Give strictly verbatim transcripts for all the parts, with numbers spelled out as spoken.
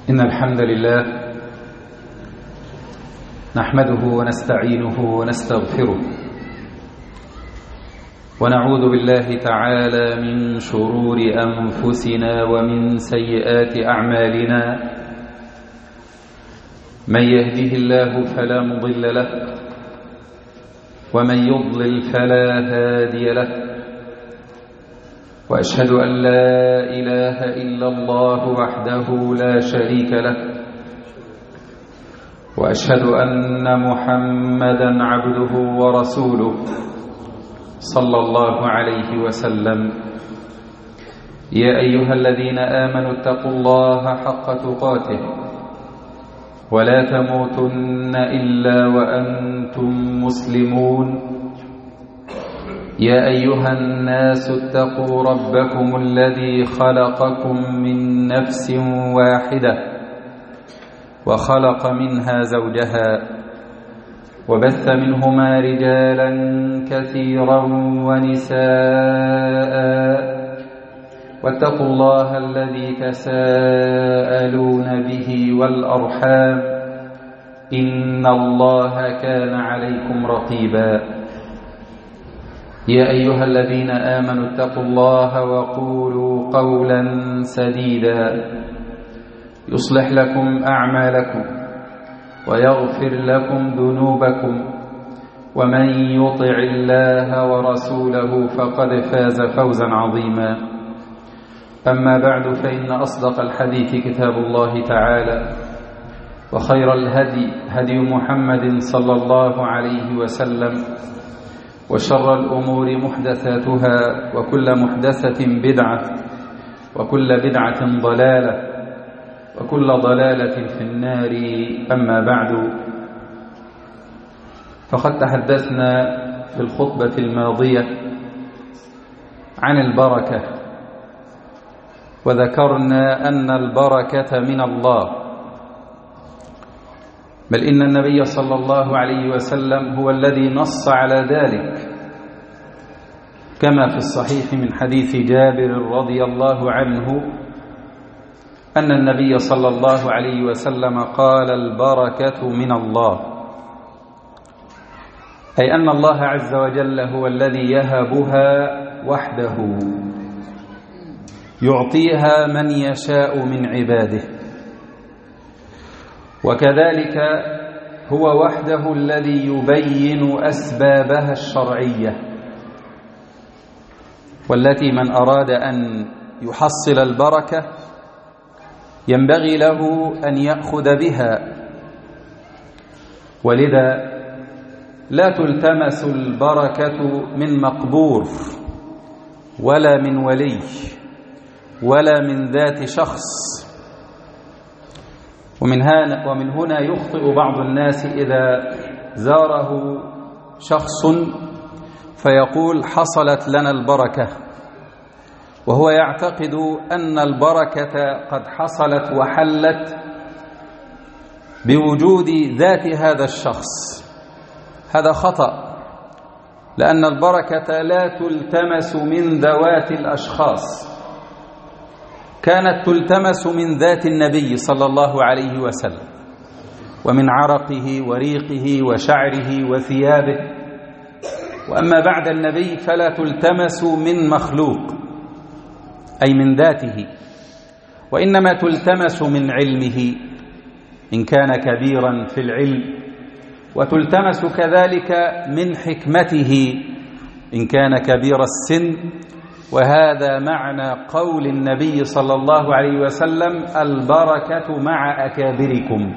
إن الحمد لله نحمده ونستعينه ونستغفره ونعوذ بالله تعالى من شرور أنفسنا ومن سيئات أعمالنا. من يهده الله فلا مضل له ومن يضلل فلا هادي له، وأشهد أن لا إله إلا الله وحده لا شريك له، وأشهد أن محمدا عبده ورسوله صلى الله عليه وسلم. يا أيها الذين آمنوا اتقوا الله حق تقاته ولا تموتن إلا وأنتم مسلمون. يا أيها الناس اتقوا ربكم الذي خلقكم من نفس واحدة وخلق منها زوجها وبث منهما رجالا كثيرا ونساء، واتقوا الله الذي تساءلون به والأرحام إن الله كان عليكم رقيبا. يا أيها الذين آمنوا اتقوا الله وقولوا قولا سديدا يصلح لكم أعمالكم ويغفر لكم ذنوبكم، ومن يطع الله ورسوله فقد فاز فوزا عظيما. أما بعد، فإن أصدق الحديث كتاب الله تعالى، وخير الهدي هدي محمد صلى الله عليه وسلم، وشر الأمور محدثاتها، وكل محدثة بدعة، وكل بدعة ضلالة، وكل ضلالة في النار. أما بعد، فقد تحدثنا في الخطبة الماضية عن البركة، وذكرنا أن البركة من الله، بل إن النبي صلى الله عليه وسلم هو الذي نص على ذلك، كما في الصحيح من حديث جابر رضي الله عنه أن النبي صلى الله عليه وسلم قال: البركة من الله، أي أن الله عز وجل هو الذي يهبها وحده، يعطيها من يشاء من عباده، وكذلك هو وحده الذي يبين أسبابها الشرعية، والتي من أراد أن يحصل البركة ينبغي له أن يأخذ بها. ولذا لا تلتمس البركة من مقبور ولا من ولي ولا من ذات شخص. ومن هنا, ومن هنا يخطئ بعض الناس إذا زاره شخص فيقول: حصلت لنا البركة، وهو يعتقد أن البركة قد حصلت وحلت بوجود ذات هذا الشخص. هذا خطأ، لأن البركة لا تلتمس من ذوات الأشخاص، كانت تلتمس من ذات النبي صلى الله عليه وسلم، ومن عرقه وريقه وشعره وثيابه. وأما بعد النبي فلا تلتمس من مخلوق، أي من ذاته، وإنما تلتمس من علمه إن كان كبيرا في العلم، وتلتمس كذلك من حكمته إن كان كبير السن. وهذا معنى قول النبي صلى الله عليه وسلم: البركة مع أكابركم.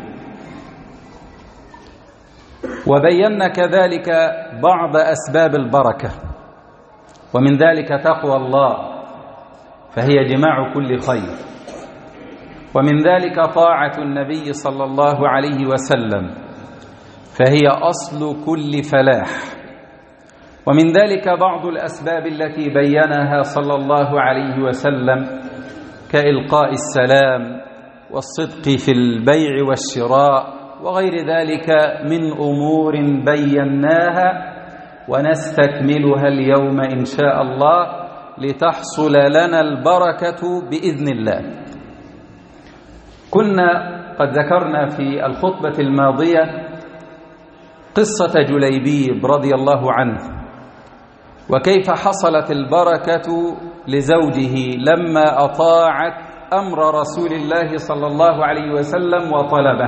وبينا كذلك بعض أسباب البركة، ومن ذلك تقوى الله، فهي جماع كل خير، ومن ذلك طاعة النبي صلى الله عليه وسلم، فهي أصل كل فلاح، ومن ذلك بعض الأسباب التي بينها صلى الله عليه وسلم كإلقاء السلام والصدق في البيع والشراء وغير ذلك من أمور بيناها ونستكملها اليوم إن شاء الله لتحصل لنا البركة بإذن الله. كنا قد ذكرنا في الخطبة الماضية قصة جليبيب رضي الله عنه، وكيف حصلت البركة لزوجه لما أطاعت أمر رسول الله صلى الله عليه وسلم وطلبه.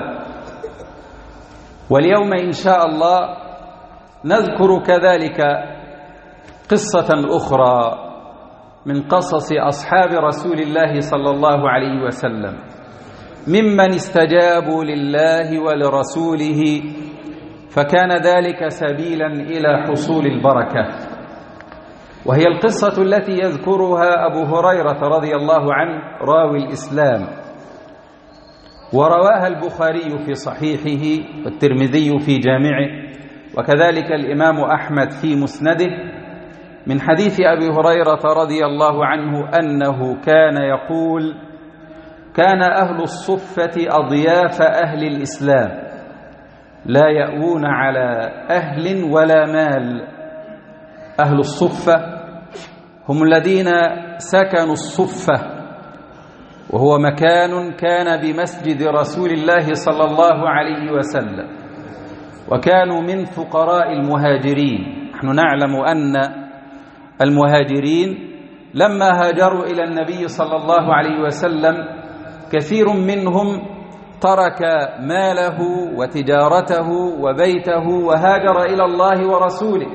واليوم إن شاء الله نذكر كذلك قصة أخرى من قصص أصحاب رسول الله صلى الله عليه وسلم ممن استجابوا لله ولرسوله، فكان ذلك سبيلا إلى حصول البركة. وهي القصة التي يذكرها أبو هريرة رضي الله عنه راوي الإسلام، ورواها البخاري في صحيحه والترمذي في جامعه، وكذلك الإمام أحمد في مسنده، من حديث أبي هريرة رضي الله عنه أنه كان يقول: كان أهل الصفة أضياف أهل الإسلام لا يأوون على أهل ولا مال. أهل الصفة هم الذين سكنوا الصفة، وهو مكان كان بمسجد رسول الله صلى الله عليه وسلم، وكانوا من فقراء المهاجرين. نحن نعلم أن المهاجرين لما هاجروا إلى النبي صلى الله عليه وسلم كثير منهم ترك ماله وتجارته وبيته وهاجر إلى الله ورسوله،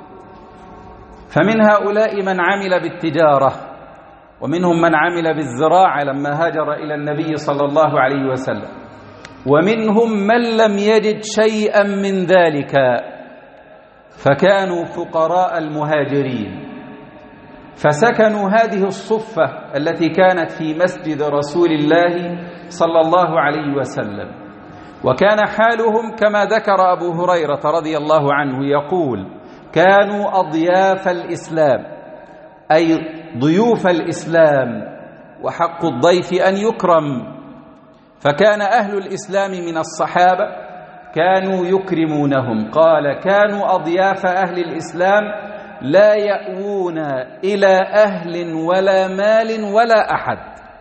فمن هؤلاء من عمل بالتجارة، ومنهم من عمل بالزراعة لما هاجر إلى النبي صلى الله عليه وسلم، ومنهم من لم يجد شيئا من ذلك، فكانوا فقراء المهاجرين، فسكنوا هذه الصفة التي كانت في مسجد رسول الله صلى الله عليه وسلم. وكان حالهم كما ذكر أبو هريرة رضي الله عنه يقول: كانوا أضياف الإسلام، أي ضيوف الإسلام، وحق الضيف أن يكرم. فكان أهل الإسلام من الصحابة كانوا يكرمونهم. قال: كانوا أضياف أهل الإسلام لا يأوون إلى أهل ولا مال ولا أحد.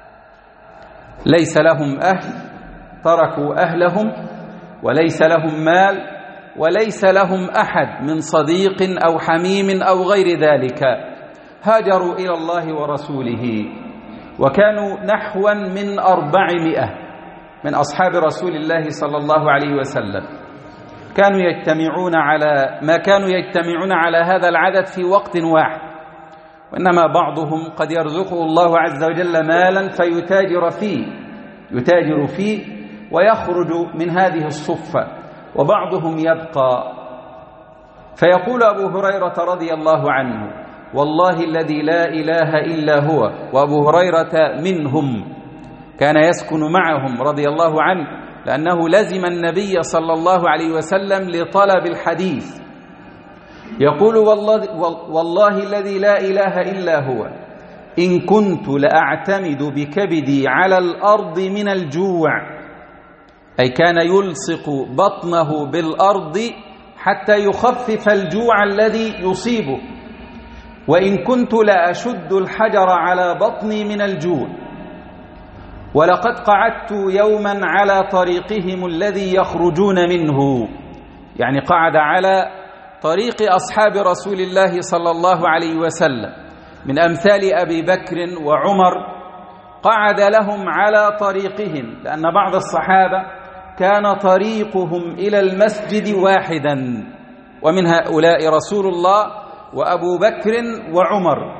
ليس لهم أهل، تركوا أهلهم، وليس لهم مال، وليس لهم أحد من صديق أو حميم أو غير ذلك، هاجروا إلى الله ورسوله. وكانوا نحوا من أربعمائة من أصحاب رسول الله صلى الله عليه وسلم، كانوا يجتمعون على ما كانوا يجتمعون على هذا العدد في وقت واحد، وإنما بعضهم قد يرزقه الله عز وجل مالا فيتاجر فيه يتاجر فيه ويخرج من هذه الصفة، وبعضهم يبقى. فيقول أبو هريرة رضي الله عنه: والله الذي لا إله إلا هو، وأبو هريرة منهم، كان يسكن معهم رضي الله عنه، لأنه لزم النبي صلى الله عليه وسلم لطلب الحديث. يقول: والله, والله الذي لا إله إلا هو، إن كنت لأعتمد بكبدي على الأرض من الجوع، أي كان يلصق بطنه بالأرض حتى يخفف الجوع الذي يصيبه، وإن كنت لأشد الحجر على بطني من الجوع. ولقد قعدت يوما على طريقهم الذي يخرجون منه، يعني قعد على طريق أصحاب رسول الله صلى الله عليه وسلم من أمثال أبي بكر وعمر، قعد لهم على طريقهم، لأن بعض الصحابة كان طريقهم إلى المسجد واحدا، ومن هؤلاء رسول الله وأبو بكر وعمر.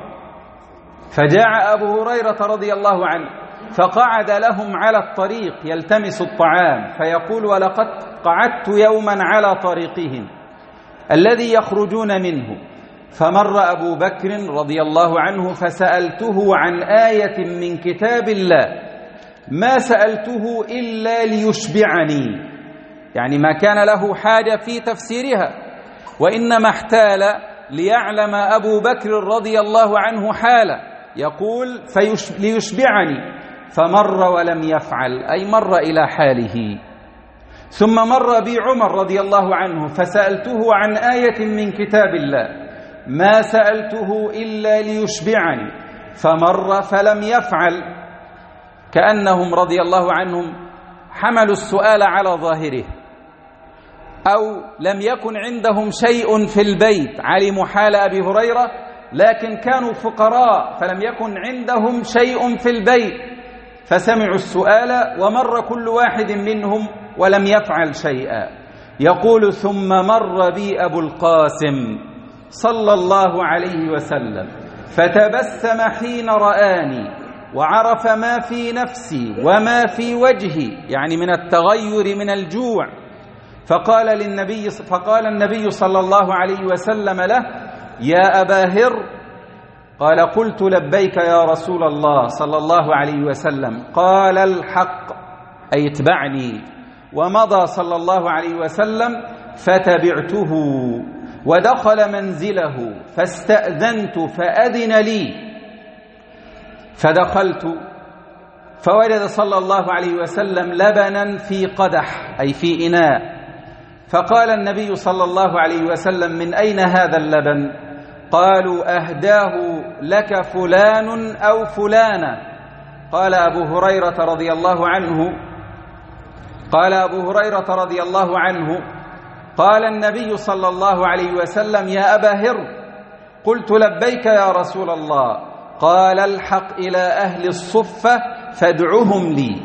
فجاء أبو هريرة رضي الله عنه فقعد لهم على الطريق يلتمس الطعام، فيقول: ولقد قعدت يوما على طريقهم الذي يخرجون منه، فمر أبو بكر رضي الله عنه فسألته عن آية من كتاب الله ما سألته إلا ليشبعني، يعني ما كان له حاجة في تفسيرها، وإنما احتال ليعلم أبو بكر رضي الله عنه حاله، يقول: فيش ليشبعني، فمر ولم يفعل، أي مر إلى حاله. ثم مر بي عمر رضي الله عنه فسألته عن آية من كتاب الله ما سألته إلا ليشبعني، فمر فلم يفعل. كأنهم رضي الله عنهم حملوا السؤال على ظاهره، أو لم يكن عندهم شيء في البيت، علموا حال أبي هريرة لكن كانوا فقراء فلم يكن عندهم شيء في البيت، فسمعوا السؤال ومر كل واحد منهم ولم يفعل شيئا. يقول: ثم مر بي أبو القاسم صلى الله عليه وسلم فتبسم حين رآني وعرف ما في نفسي وما في وجهي، يعني من التغير من الجوع، فقال للنبي فقال النبي صلى الله عليه وسلم له: يا أبا هر. قال: قلت: لبيك يا رسول الله صلى الله عليه وسلم. قال: الحق، أي اتبعني. ومضى صلى الله عليه وسلم فتبعته، ودخل منزله فاستأذنت فأذن لي، فدخلت فوجد صلى الله عليه وسلم لبنا في قدح، أي في إناء، فقال النبي صلى الله عليه وسلم: من أين هذا اللبن؟ قالوا: أهداه لك فلان أو فلانة. قال أبو هريرة رضي الله عنه قال أبو هريرة رضي الله عنه قال النبي صلى الله عليه وسلم: يا أبا هر. قلت: لبيك يا رسول الله. قال: الحق إلى أهل الصفة فادعهم لي.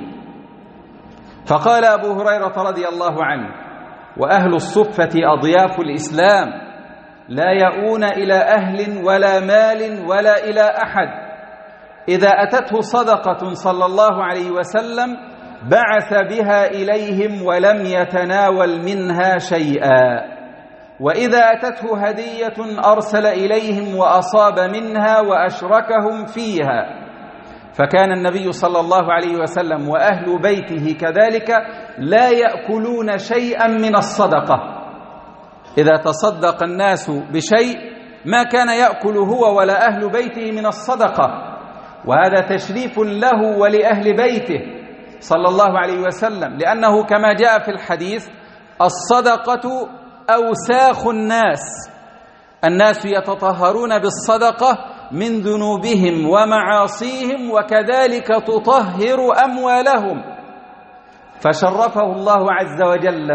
فقال أبو هريرة رضي الله عنه: وأهل الصفة أضياف الإسلام، لا يؤون إلى أهل ولا مال ولا إلى أحد، إذا أتته صدقة صلى الله عليه وسلم بعث بها إليهم ولم يتناول منها شيئا، وإذا أتته هدية أرسل إليهم وأصاب منها وأشركهم فيها. فكان النبي صلى الله عليه وسلم وأهل بيته كذلك لا يأكلون شيئا من الصدقة، إذا تصدق الناس بشيء ما كان يأكل هو ولا أهل بيته من الصدقة، وهذا تشريف له ولأهل بيته صلى الله عليه وسلم، لأنه كما جاء في الحديث: الصدقة أوساخ الناس، الناس يتطهرون بالصدقة من ذنوبهم ومعاصيهم، وكذلك تطهر أموالهم. فشرفه الله عز وجل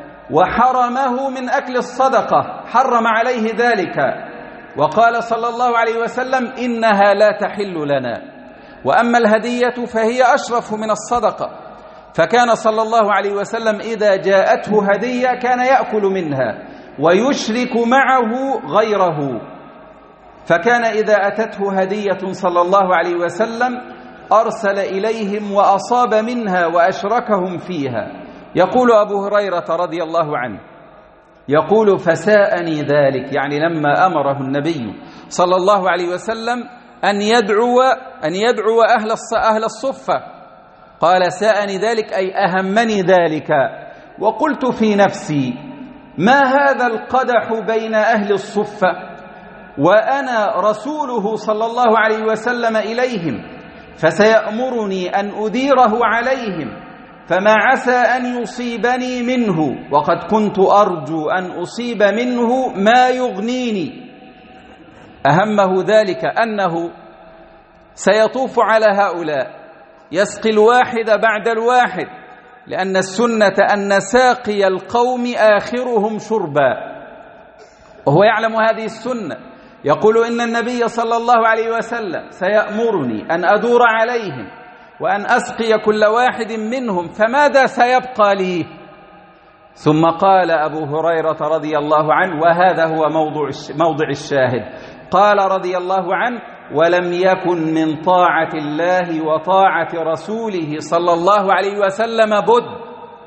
وحرمه من أكل الصدقة، حرم عليه ذلك، وقال صلى الله عليه وسلم: إنها لا تحل لنا، وأما الهدية فهي أشرف من الصدقة. فكان صلى الله عليه وسلم إذا جاءته هدية كان يأكل منها ويشرك معه غيره، فكان إذا أتته هدية صلى الله عليه وسلم أرسل إليهم وأصاب منها وأشركهم فيها. يقول أبو هريرة رضي الله عنه يقول: فساءني ذلك، يعني لما أمره النبي صلى الله عليه وسلم أن يدعو أن يدعو أهل أهل الصفة، قال: ساءني ذلك أي أهمني ذلك، وقلت في نفسي: ما هذا القدح بين أهل الصفة وأنا رسوله صلى الله عليه وسلم إليهم، فسيأمرني أن أديره عليهم، فما عسى أن يصيبني منه، وقد كنت أرجو أن أصيب منه ما يغنيني. أهمه ذلك أنه سيطوف على هؤلاء يسقي الواحد بعد الواحد، لأن السنة أن ساقي القوم آخرهم شربا، وهو يعلم هذه السنة. يقول: إن النبي صلى الله عليه وسلم سيأمرني أن أدور عليهم وأن أسقي كل واحد منهم، فماذا سيبقى لي؟ ثم قال أبو هريرة رضي الله عنه، وهذا هو موضوع موضع الشاهد، قال رضي الله عنه: ولم يكن من طاعة الله وطاعة رسوله صلى الله عليه وسلم بد،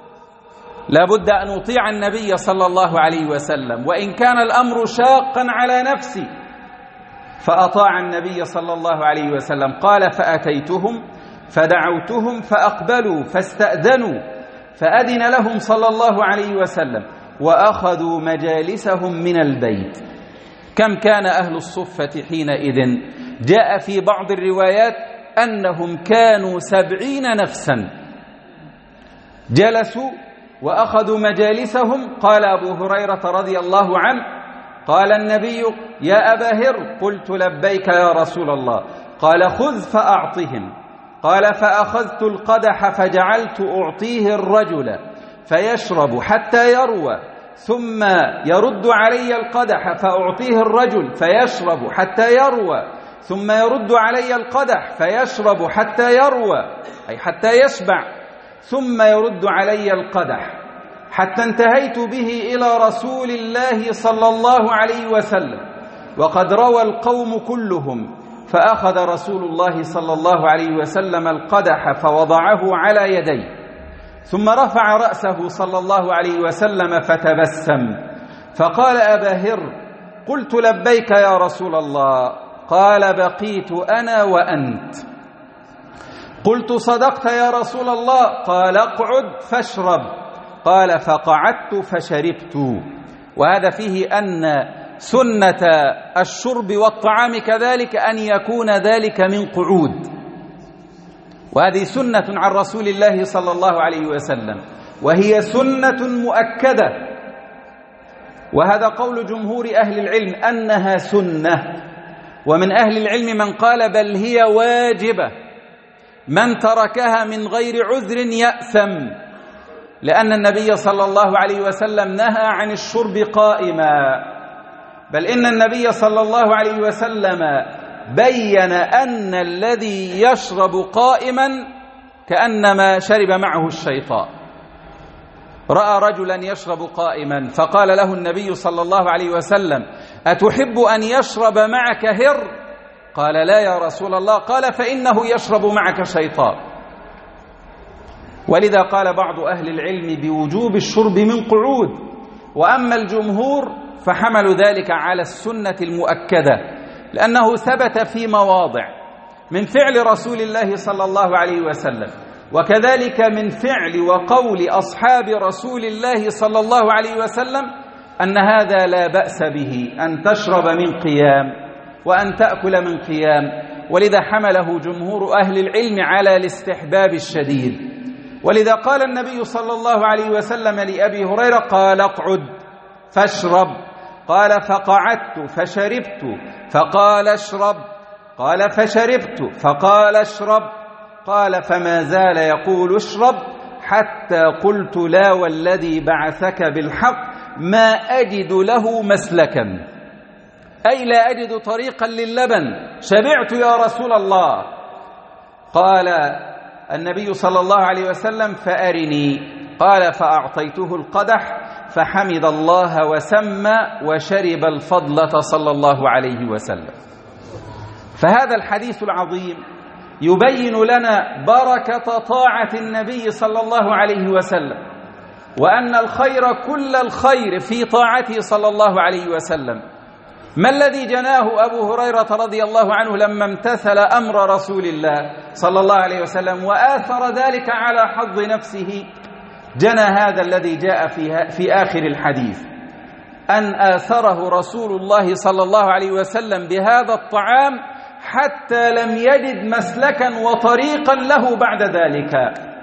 لا بد أن أطيع النبي صلى الله عليه وسلم، وإن كان الأمر شاقا على نفسي، فأطاع النبي صلى الله عليه وسلم. قال: فأتيتهم فدعوتهم فأقبلوا فاستأذنوا، فأذن لهم صلى الله عليه وسلم، وأخذوا مجالسهم من البيت. كم كان أهل الصفة حينئذ؟ جاء في بعض الروايات أنهم كانوا سبعين نفسا جلسوا وأخذوا مجالسهم. قال أبو هريرة رضي الله عنه: قال النبي: يا أبا هر. قلت: لبيك يا رسول الله. قال: خذ فأعطهم. قال فأخذت القدح فجعلت أعطيه الرجل فيشرب حتى يروى، ثم يرد علي القدح فأعطيه الرجل فيشرب حتى يروى، ثم يرد علي القدح فيشرب حتى يروى أي حتى يشبع، ثم يرد علي القدح، حتى انتهيت به إلى رسول الله صلى الله عليه وسلم وقد روى القوم كلهم، فأخذ رسول الله صلى الله عليه وسلم القدح فوضعه على يديه، ثم رفع رأسه صلى الله عليه وسلم فتبسم فقال: أبا هر. قلت: لبيك يا رسول الله. قال: بقيت أنا وأنت. قلت: صدقت يا رسول الله. قال: اقعد فاشرب. قال: فقعدت فشربت. وهذا فيه أن سنة الشرب والطعام كذلك أن يكون ذلك من قعود، وهذه سنة عن رسول الله صلى الله عليه وسلم، وهي سنة مؤكدة، وهذا قول جمهور أهل العلم أنها سنة، ومن أهل العلم من قال بل هي واجبة، من تركها من غير عذر يأثم، لأن النبي صلى الله عليه وسلم نهى عن الشرب قائما، بل إن النبي صلى الله عليه وسلم بين أن الذي يشرب قائما كأنما شرب معه الشيطان. رأى رجلا يشرب قائما فقال له النبي صلى الله عليه وسلم: أتحب أن يشرب معك هر؟ قال: لا يا رسول الله. قال: فإنه يشرب معك شيطان. ولذا قال بعض أهل العلم بوجوب الشرب من قعود، وأما الجمهور فحملوا ذلك على السنة المؤكدة، لأنه ثبت في مواضع من فعل رسول الله صلى الله عليه وسلم، وكذلك من فعل وقول أصحاب رسول الله صلى الله عليه وسلم، أن هذا لا بأس به، أن تشرب من قيام وأن تأكل من قيام، ولذا حمله جمهور أهل العلم على الاستحباب الشديد. ولذا قال النبي صلى الله عليه وسلم لأبي هريرة: قال: اقعد فاشرب. قال: فقعدت فشربت. فقال: اشرب. قال: فشربت. فقال: اشرب. قال: فما زال يقول: اشرب، حتى قلت: لا والذي بعثك بالحق ما أجد له مسلكا، أي لا أجد طريقا للبن، شبعت يا رسول الله. قال النبي صلى الله عليه وسلم: فأرني. قال: فأعطيته القدح فحمد الله وسمى وشرب الفضلة صلى الله عليه وسلم. فهذا الحديث العظيم يبين لنا بركة طاعة النبي صلى الله عليه وسلم، وأن الخير كل الخير في طاعته صلى الله عليه وسلم. ما الذي جناه أبو هريرة رضي الله عنه لما امتثل أمر رسول الله صلى الله عليه وسلم وآثر ذلك على حظ نفسه؟ جنى هذا الذي جاء في, في آخر الحديث، أن آثره رسول الله صلى الله عليه وسلم بهذا الطعام حتى لم يجد مسلكا وطريقا له بعد ذلك.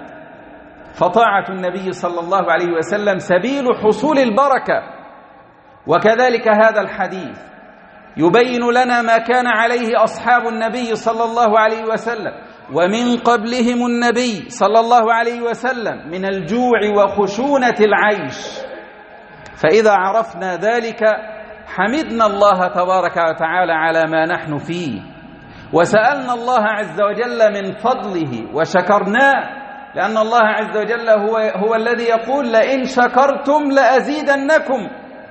فطاعة النبي صلى الله عليه وسلم سبيل حصول البركة. وكذلك هذا الحديث يبين لنا ما كان عليه أصحاب النبي صلى الله عليه وسلم ومن قبلهم النبي صلى الله عليه وسلم من الجوع وخشونة العيش. فإذا عرفنا ذلك حمدنا الله تبارك وتعالى على ما نحن فيه، وسألنا الله عز وجل من فضله وشكرناه، لأن الله عز وجل هو, هو الذي يقول: لئن شكرتم لأزيدنكم.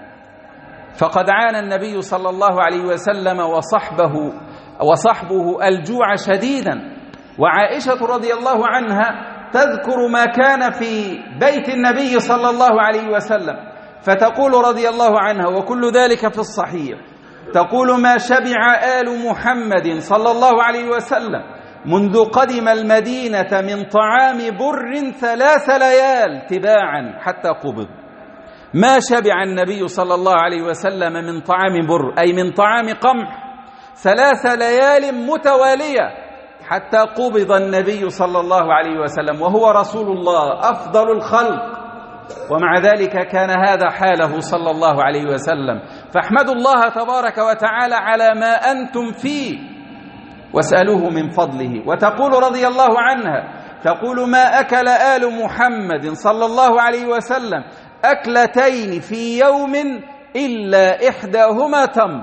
فقد عانى النبي صلى الله عليه وسلم وصحبه وصحبه الجوع شديدا. وعائشة رضي الله عنها تذكر ما كان في بيت النبي صلى الله عليه وسلم، فتقول رضي الله عنها، وكل ذلك في الصحيح، تقول: ما شبع آل محمد صلى الله عليه وسلم منذ قدم المدينة من طعام بر ثلاث ليال تباعا حتى قبض. ما شبع النبي صلى الله عليه وسلم من طعام بر، أي من طعام قمح، ثلاث ليال متوالية حتى قبض النبي صلى الله عليه وسلم، وهو رسول الله أفضل الخلق، ومع ذلك كان هذا حاله صلى الله عليه وسلم. فاحمدوا الله تبارك وتعالى على ما أنتم فيه، واسألوه من فضله. وتقول رضي الله عنها، تقول: ما أكل آل محمد صلى الله عليه وسلم أكلتين في يوم إلا إحداهما تمر.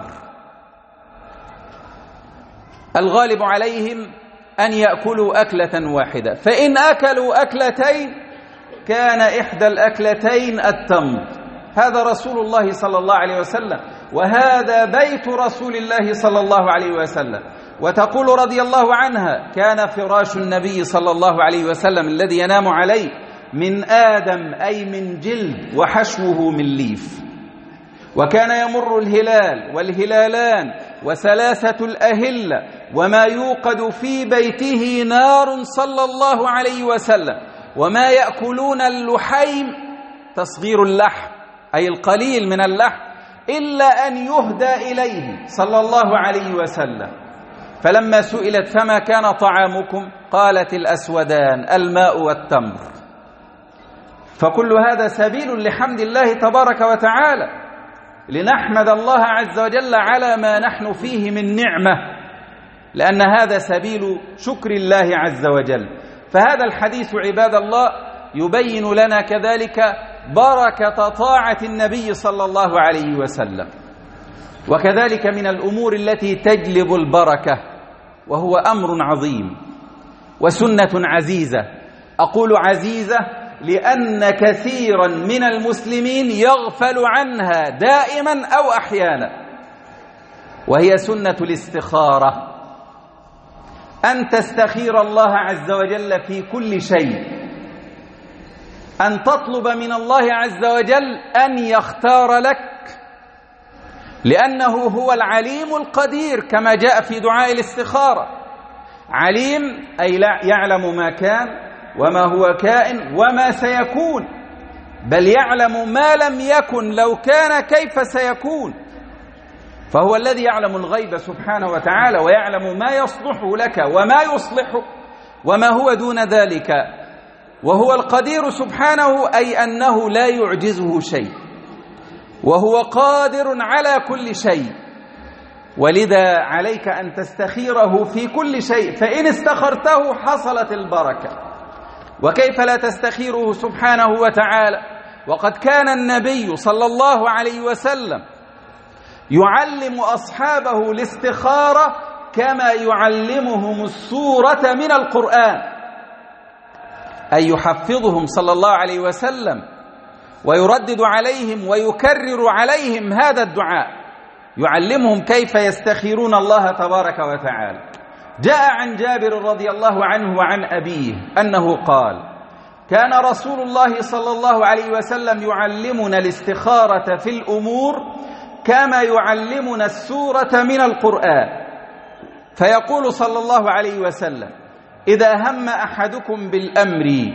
الغالب عليهم أن يأكلوا أكلة واحدة، فإن أكلوا أكلتين كان إحدى الأكلتين التمر. هذا رسول الله صلى الله عليه وسلم، وهذا بيت رسول الله صلى الله عليه وسلم. وتقول رضي الله عنها: كان فراش النبي صلى الله عليه وسلم الذي ينام عليه من آدم، أي من جلد، وحشوه من ليف. وكان يمر الهلال والهلالان وثلاثة الأهلة وما يوقد في بيته نار صلى الله عليه وسلم، وما يأكلون اللحيم، تصغير اللحم أي القليل من اللحم، إلا أن يهدى إليه صلى الله عليه وسلم. فلما سئلت: فما كان طعامكم؟ قالت: الأسودان، الماء والتمر. فكل هذا سبيل لحمد الله تبارك وتعالى، لنحمد الله عز وجل على ما نحن فيه من نعمة، لأن هذا سبيل شكر الله عز وجل. فهذا الحديث عباد الله يبين لنا كذلك بركة طاعة النبي صلى الله عليه وسلم، وكذلك من الأمور التي تجلب البركة، وهو أمر عظيم وسنة عزيزة. أقول عزيزة لأن كثيرا من المسلمين يغفل عنها دائما أو أحيانا، وهي سنة الاستخارة، أن تستخير الله عز وجل في كل شيء، أن تطلب من الله عز وجل أن يختار لك، لأنه هو العليم القدير كما جاء في دعاء الاستخارة. عليم أي لا يعلم ما كان وما هو كائن وما سيكون، بل يعلم ما لم يكن لو كان كيف سيكون. فهو الذي يعلم الغيب سبحانه وتعالى، ويعلم ما يصلح لك وما يصلح وما هو دون ذلك. وهو القدير سبحانه، أي أنه لا يعجزه شيء، وهو قادر على كل شيء. ولذا عليك أن تستخيره في كل شيء، فإن استخرته حصلت البركة. وكيف لا تستخيره سبحانه وتعالى وقد كان النبي صلى الله عليه وسلم يعلم أصحابه الاستخارة كما يعلمهم السورة من القرآن، أي يحفظهم صلى الله عليه وسلم ويردد عليهم ويكرر عليهم هذا الدعاء، يعلمهم كيف يستخيرون الله تبارك وتعالى. جاء عن جابر رضي الله عنه وعن أبيه أنه قال: كان رسول الله صلى الله عليه وسلم يعلمنا الاستخارة في الأمور كما يعلمنا السورة من القرآن، فيقول صلى الله عليه وسلم: إذا هم أحدكم بالأمر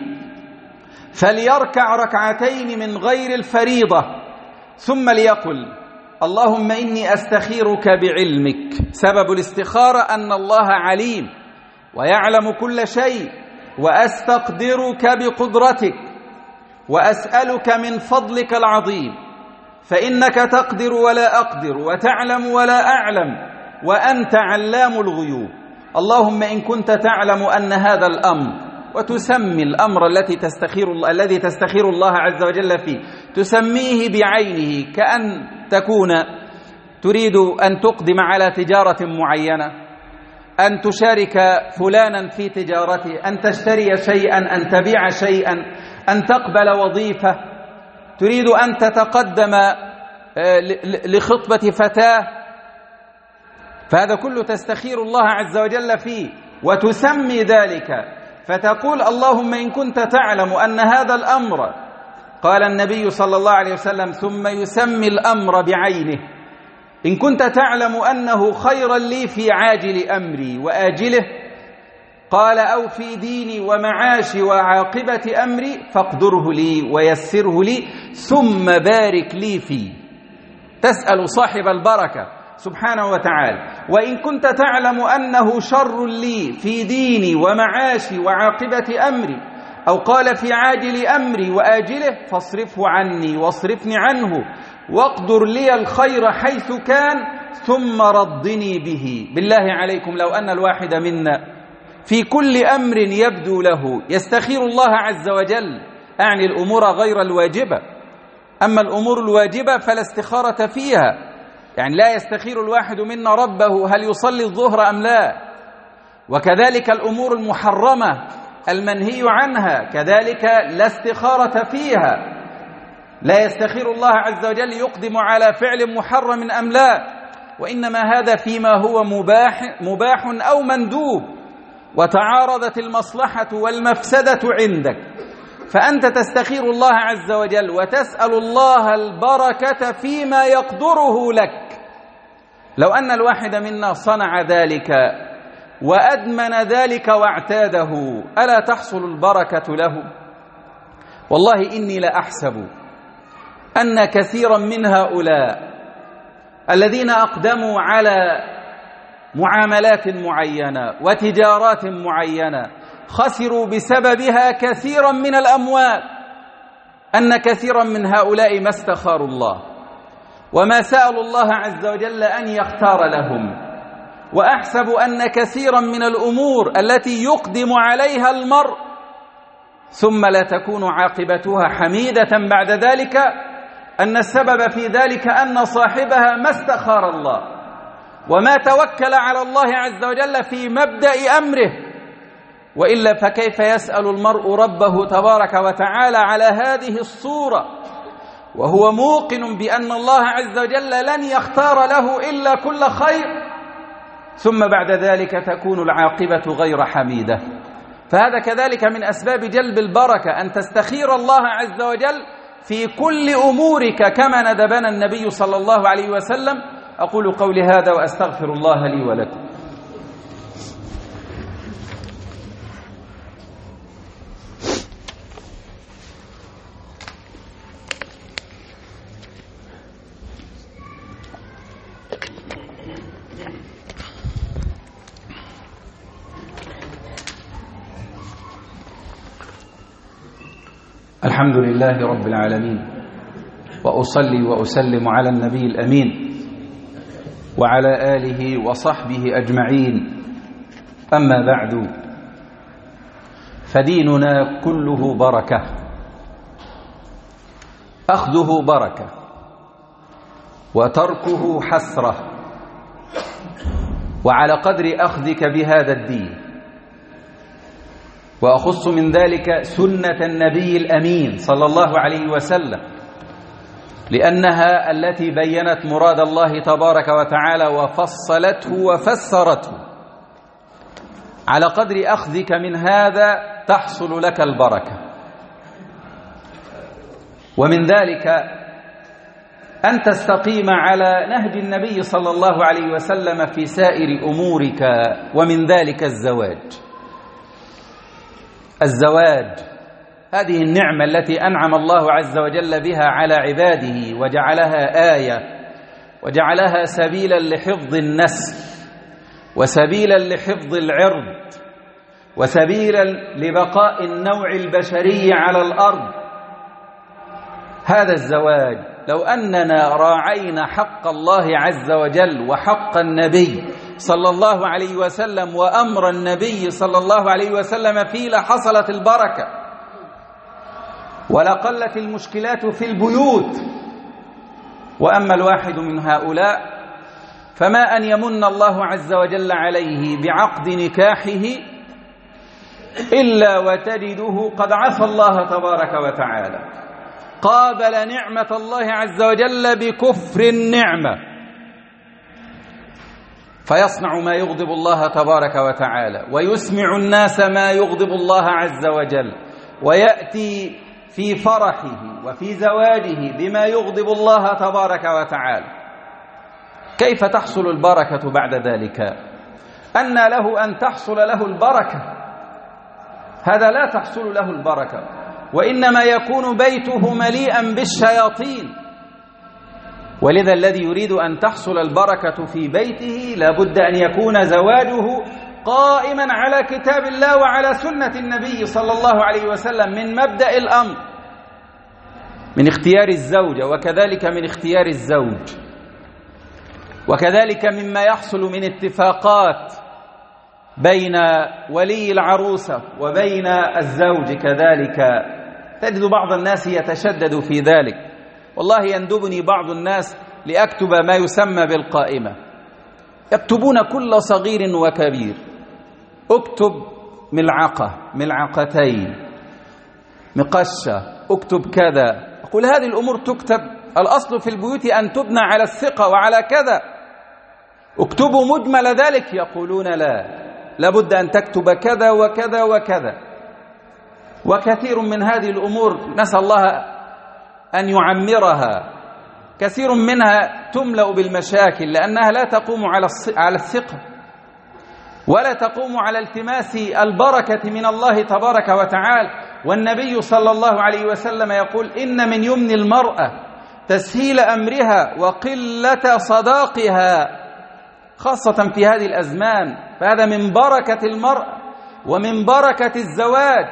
فليركع ركعتين من غير الفريضة، ثم ليقل: اللهم إني أستخيرك بعلمك. سبب الاستخارة أن الله عليم ويعلم كل شيء، وأستقدرك بقدرتك، وأسألك من فضلك العظيم، فإنك تقدر ولا أقدر، وتعلم ولا أعلم، وأنت علام الغيوب. اللهم إن كنت تعلم أن هذا الأمر، وتسمي الأمر التي تستخير الله الذي تستخير الله عز وجل فيه، تسميه بعينه، كأن تكون تريد أن تقدم على تجارة معينة، أن تشارك فلانا في تجارته، أن تشتري شيئا، أن تبيع شيئا، أن تقبل وظيفة، تريد أن تتقدم لخطبة فتاة، فهذا كله تستخير الله عز وجل فيه وتسمي ذلك، فتقول: اللهم إن كنت تعلم أن هذا الأمر، قال النبي صلى الله عليه وسلم ثم يسمي الأمر بعينه: إن كنت تعلم أنه خيرا لي في عاجل أمري وآجله، قال: أو في ديني ومعاشي وعاقبة أمري، فاقدره لي ويسره لي ثم بارك لي فيه. تسأل صاحب البركة سبحانه وتعالى. وإن كنت تعلم أنه شر لي في ديني ومعاشي وعاقبة أمري، أو قال في عاجل أمري وآجله، فاصرفه عني واصرفني عنه، واقدر لي الخير حيث كان، ثم ردني به. بالله عليكم لو أن الواحد منا في كل أمر يبدو له يستخير الله عز وجل، أعني الأمور غير الواجبة، أما الأمور الواجبة فلا استخارة فيها، يعني لا يستخير الواحد منا ربه هل يصلي الظهر أم لا، وكذلك الأمور المحرمة المنهي عنها كذلك لا استخارة فيها، لا يستخير الله عز وجل يقدم على فعل محرم أم لا، وإنما هذا فيما هو مباح, مباح أو مندوب وتعارضت المصلحة والمفسدة عندك، فأنت تستخير الله عز وجل وتسأل الله البركة فيما يقدره لك. لو أن الواحد منا صنع ذلك وأدمن ذلك واعتاده ألا تحصل البركة له؟ والله إني لأحسب أن كثيرا من هؤلاء الذين أقدموا على معاملات معينة وتجارات معينة خسروا بسببها كثيرا من الأموال، أن كثيرا من هؤلاء ما استخاروا الله وما سألوا الله عز وجل أن يختار لهم. وأحسب أن كثيرا من الأمور التي يقدم عليها المرء ثم لا تكون عاقبتها حميدة بعد ذلك أن السبب في ذلك أن صاحبها ما استخار الله وما توكل على الله عز وجل في مبدأ أمره، وإلا فكيف يسأل المرء ربه تبارك وتعالى على هذه الصورة وهو موقن بأن الله عز وجل لن يختار له إلا كل خير، ثم بعد ذلك تكون العاقبة غير حميدة. فهذا كذلك من أسباب جلب البركة أن تستخير الله عز وجل في كل أمورك كما ندبنا النبي صلى الله عليه وسلم. أقول قولي هذا وأستغفر الله لي ولكم. الحمد لله رب العالمين، وأصلي وأسلم على النبي الأمين وعلى آله وصحبه أجمعين. أما بعد، فديننا كله بركة، أخذه بركة وتركه حسرة، وعلى قدر أخذك بهذا الدين. وأخص من ذلك سنة النبي الأمين صلى الله عليه وسلم، لأنها التي بيّنت مراد الله تبارك وتعالى وفصلته وفسرته. على قدر أخذك من هذا تحصل لك البركة. ومن ذلك أن تستقيم على نهج النبي صلى الله عليه وسلم في سائر أمورك، ومن ذلك الزواج. الزواج هذه النعمة التي أنعم الله عز وجل بها على عباده وجعلها آية وجعلها سبيلا لحفظ النسل وسبيلا لحفظ العرض وسبيلا لبقاء النوع البشري على الأرض. هذا الزواج لو أننا راعينا حق الله عز وجل وحق النبي صلى الله عليه وسلم وأمر النبي صلى الله عليه وسلم فيه لحصلت البركة ولقلت المشكلات في البيوت. وأما الواحد من هؤلاء فما أن يمن الله عز وجل عليه بعقد نكاحه إلا وتجده قد عصى الله تبارك وتعالى، قابل نعمة الله عز وجل بكفر النعمة، فيصنع ما يغضب الله تبارك وتعالى ويسمع الناس ما يغضب الله عز وجل، ويأتي في فرحه وفي زواجه بما يغضب الله تبارك وتعالى. كيف تحصل البركة بعد ذلك؟ أن له أن تحصل له البركة؟ هذا لا تحصل له البركة، وإنما يكون بيته مليئا بالشياطين. ولذا الذي يريد أن تحصل البركة في بيته لابد أن يكون زواجه قائما على كتاب الله وعلى سنة النبي صلى الله عليه وسلم من مبدأ الأمر، من اختيار الزوجة وكذلك من اختيار الزوج. وكذلك مما يحصل من اتفاقات بين ولي العروسة وبين الزوج كذلك، تجد بعض الناس يتشدد في ذلك. والله يندبني بعض الناس لأكتب ما يسمى بالقائمة، يكتبون كل صغير وكبير، اكتب ملعقة، ملعقتين، مقشة، اكتب كذا. أقول هذه الأمور تكتب، الأصل في البيوت أن تبنى على الثقة وعلى كذا، اكتبوا مجمل ذلك. يقولون لا، لابد أن تكتب كذا وكذا وكذا. وكثير من هذه الأمور نسأل الله أن يعمرها، كثير منها تملأ بالمشاكل لأنها لا تقوم على الثقة ولا تقوم على التماس البركة من الله تبارك وتعالى. والنبي صلى الله عليه وسلم يقول إن من يمن المرأة تسهيل أمرها وقلة صداقها، خاصة في هذه الأزمان، فهذا من بركة المرأة ومن بركة الزواج.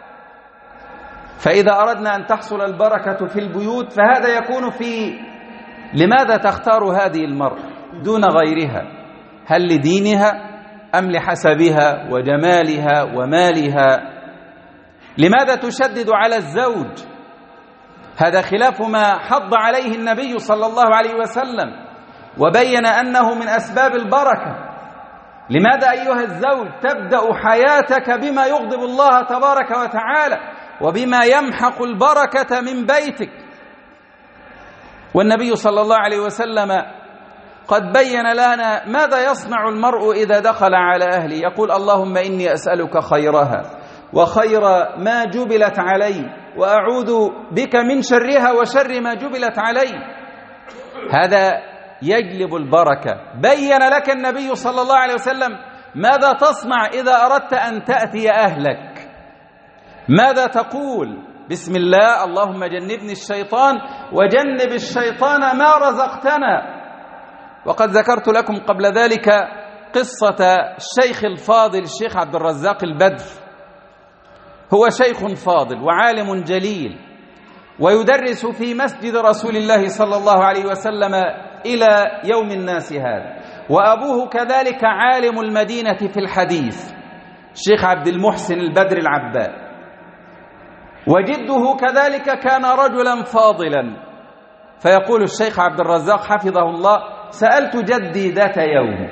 فإذا أردنا أن تحصل البركة في البيوت فهذا يكون في لماذا تختار هذه المرأة دون غيرها؟ هل لدينها أم لحسبها وجمالها ومالها؟ لماذا تشدد على الزوج؟ هذا خلاف ما حض عليه النبي صلى الله عليه وسلم وبين أنه من أسباب البركة. لماذا أيها الزوج تبدأ حياتك بما يغضب الله تبارك وتعالى وبما يمحق البركة من بيتك؟ والنبي صلى الله عليه وسلم قد بين لنا ماذا يصنع المرء إذا دخل على أهله، يقول اللهم إني أسألك خيرها وخير ما جبلت عليه وأعوذ بك من شرها وشر ما جبلت عليه. هذا يجلب البركة. بين لك النبي صلى الله عليه وسلم ماذا تصنع إذا أردت أن تأتي أهلك، ماذا تقول؟ بسم الله، اللهم جنبني الشيطان وجنب الشيطان ما رزقتنا. وقد ذكرت لكم قبل ذلك قصة الشيخ الفاضل الشيخ عبد الرزاق البدر. هو شيخ فاضل وعالم جليل ويدرس في مسجد رسول الله صلى الله عليه وسلم إلى يوم الناس هذا، وأبوه كذلك عالم المدينة في الحديث الشيخ عبد المحسن البدر العباد، وجده كذلك كان رجلا فاضلا. فيقول الشيخ عبد الرزاق حفظه الله سألت جدي ذات يوم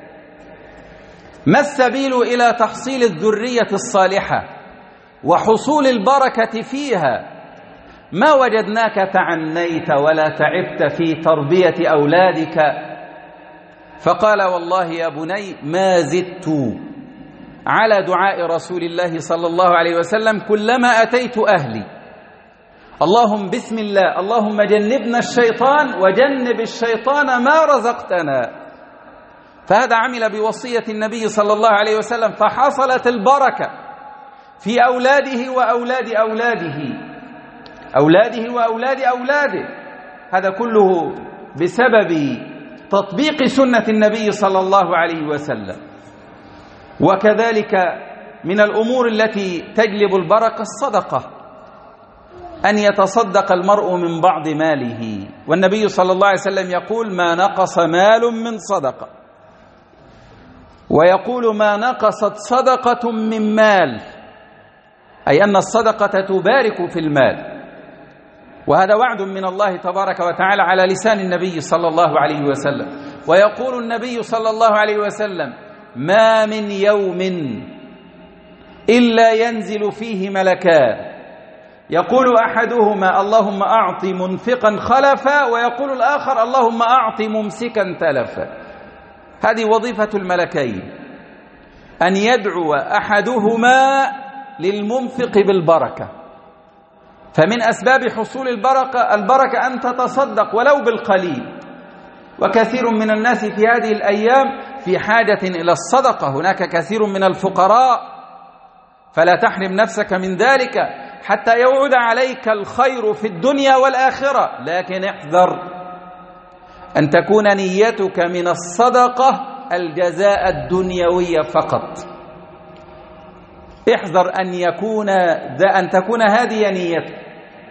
ما السبيل إلى تحصيل الذرية الصالحة وحصول البركة فيها؟ ما وجدناك تعنيت ولا تعبت في تربية أولادك. فقال والله يا بني ما زدت على دعاء رسول الله صلى الله عليه وسلم كلما أتيت أهلي اللهم بسم الله اللهم جنبنا الشيطان وجنب الشيطان ما رزقتنا. فهذا عمل بوصية النبي صلى الله عليه وسلم، فحصلت البركة في أولاده وأولاد أولاده أولاده وأولاد أولاده. هذا كله بسبب تطبيق سنة النبي صلى الله عليه وسلم. وكذلك من الأمور التي تجلب البركة الصدقة، أن يتصدق المرء من بعض ماله. والنبي صلى الله عليه وسلم يقول ما نقص مال من صدقة، ويقول ما نقصت صدقة من مال، أي أن الصدقة تبارك في المال. وهذا وعد من الله تبارك وتعالى على لسان النبي صلى الله عليه وسلم. ويقول النبي صلى الله عليه وسلم ما من يوم إلا ينزل فيه ملكان، يقول أحدهما اللهم أعط منفقا خلفا، ويقول الآخر اللهم أعط ممسكا تلفا. هذه وظيفة الملكين، أن يدعو أحدهما للمنفق بالبركة. فمن أسباب حصول البركة البركة أن تتصدق ولو بالقليل. وكثير من الناس في هذه الأيام في حاجة إلى الصدقة، هناك كثير من الفقراء، فلا تحرم نفسك من ذلك حتى يوعد عليك الخير في الدنيا والآخرة. لكن احذر أن تكون نيتك من الصدقة الجزاء الدنيوي فقط. احذر أن يكون أن تكون هذه نيتك،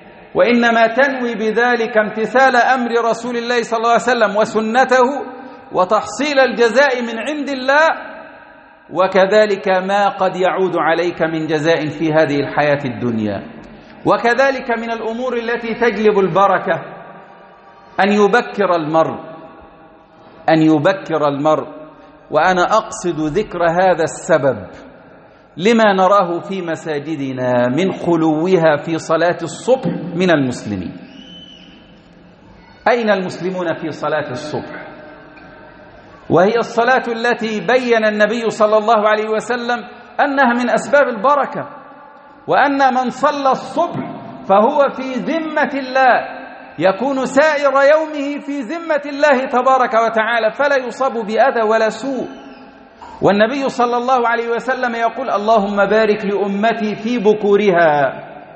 وإنما تنوي بذلك امتثال أمر رسول الله صلى الله عليه وسلم وسنته وتحصيل الجزاء من عند الله، وكذلك ما قد يعود عليك من جزاء في هذه الحياة الدنيا. وكذلك من الأمور التي تجلب البركة أن يبكر المرء أن يبكر المرء وأنا أقصد ذكر هذا السبب لما نراه في مساجدنا من خلوها في صلاة الصبح من المسلمين. أين المسلمون في صلاة الصبح؟ وهي الصلاة التي بين النبي صلى الله عليه وسلم أنها من أسباب البركة، وأن من صلى الصبح فهو في ذمة الله، يكون سائر يومه في ذمة الله تبارك وتعالى، فلا يصاب بأذى ولا سوء. والنبي صلى الله عليه وسلم يقول: اللهم بارك لأمتي في بكورها،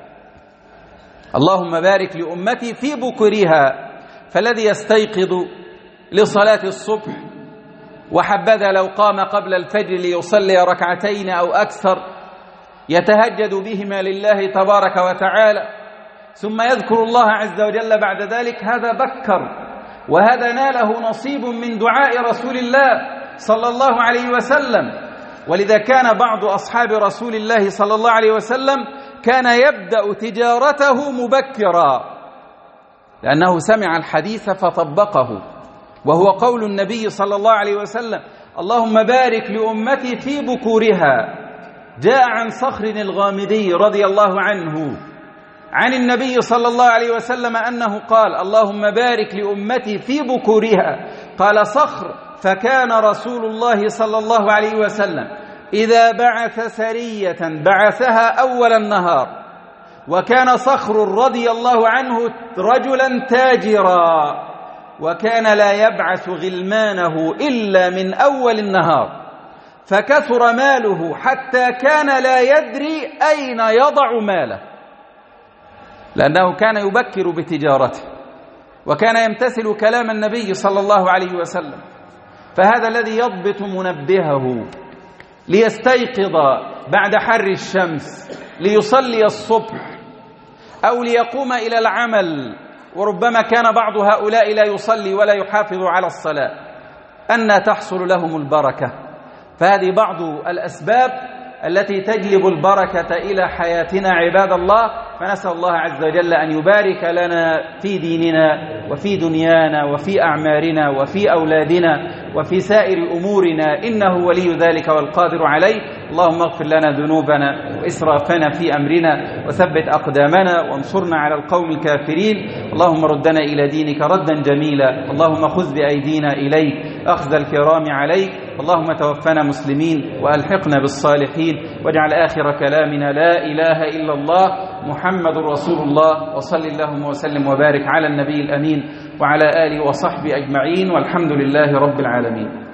اللهم بارك لأمتي في بكورها. فالذي يستيقظ لصلاة الصبح، وحبذا لو قام قبل الفجر ليصلي ركعتين أو أكثر يتهجد بهما لله تبارك وتعالى، ثم يذكر الله عز وجل بعد ذلك، هذا بكر، وهذا ناله نصيب من دعاء رسول الله صلى الله عليه وسلم. ولذا كان بعض أصحاب رسول الله صلى الله عليه وسلم كان يبدأ تجارته مبكرا، لأنه سمع الحديث فطبقه، وهو قول النبي صلى الله عليه وسلم: اللهم بارك لأمتي في بكورها. جاء عن صخر الغامدي رضي الله عنه عن النبي صلى الله عليه وسلم أنه قال: اللهم بارك لأمتي في بكورها. قال صخر: فكان رسول الله صلى الله عليه وسلم إذا بعث سرية بعثها أول النهار، وكان صخر رضي الله عنه رجلا تاجرا، وكان لا يبعث غلمانه إلا من أول النهار، فكثر ماله حتى كان لا يدري أين يضع ماله، لأنه كان يبكر بتجارته، وكان يمتثل كلام النبي صلى الله عليه وسلم. فهذا الذي يضبط منبهه ليستيقظ بعد حر الشمس ليصلي الصبح أو ليقوم إلى العمل، وربما كان بعض هؤلاء لا يصلي ولا يحافظ على الصلاة، أن تحصل لهم البركة. فهذه بعض الأسباب التي تجلب البركة إلى حياتنا عباد الله. فنسأل الله عز وجل أن يبارك لنا في ديننا وفي دنيانا وفي أعمارنا وفي أولادنا وفي سائر أمورنا، إنه ولي ذلك والقادر عليه. اللهم اغفر لنا ذنوبنا وإسرافنا في أمرنا، وثبت أقدامنا، وانصرنا على القوم الكافرين. اللهم ردنا إلى دينك ردا جميلا، اللهم خذ بأيدينا إليك أخذ الكرام عليك. اللهم توفنا مسلمين وألحقنا بالصالحين، واجعل آخر كلامنا لا إله إلا الله محمد رسول الله. وصل اللهم وسلم وبارك على النبي الأمين وعلى آله وصحبه أجمعين، والحمد لله رب العالمين.